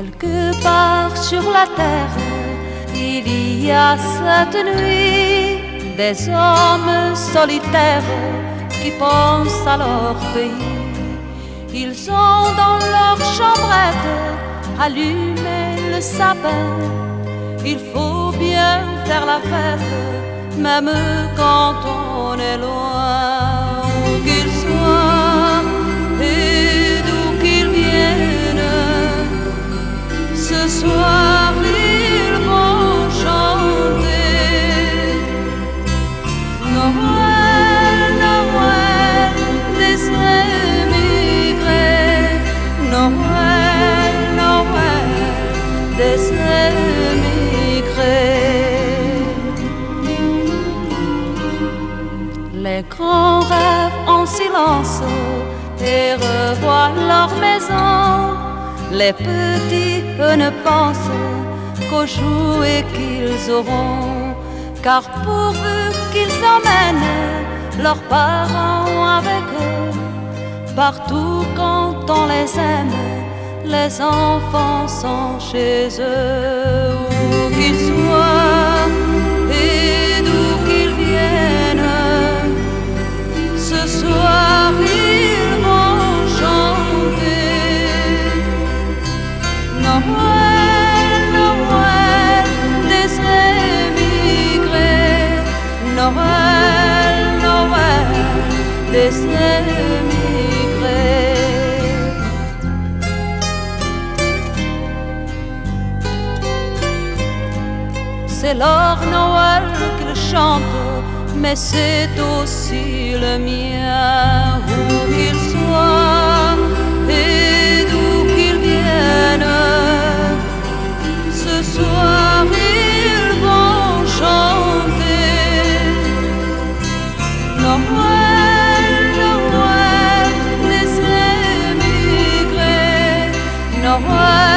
Quelque part sur la terre, il y a cette nuit des hommes solitaires qui pensent à leur pays. Ils ont dans leur chambrette allumé le sapin. Il faut bien faire la fête, même quand on est loin. Où qu'ils soient et d'où qu'ils viennent, ce soir ils vont chanter Noël, Noël des émigrés, Noël, Noël des émigrés. Les grands rêvent en silence et revoient leur maison. Les petits, eux, ne pensent qu'aux jouets qu'ils auront. Car pourvu qu'ils emmènent leurs parents avec eux, partout quand on les aime, les enfants sont chez eux. Où qu'ils soient et d'où qu'ils viennent, ce soir ils vont chanter Noël, Noël des émigrés, Noël, Noël des émigrés. C'est leur Noël qu'ils chantent, mais c'est aussi le mien. Où qu'ils soient et d'où qu'ils viennent, ce soir ils vont chanter Noël, Noël des émigrés, Noël.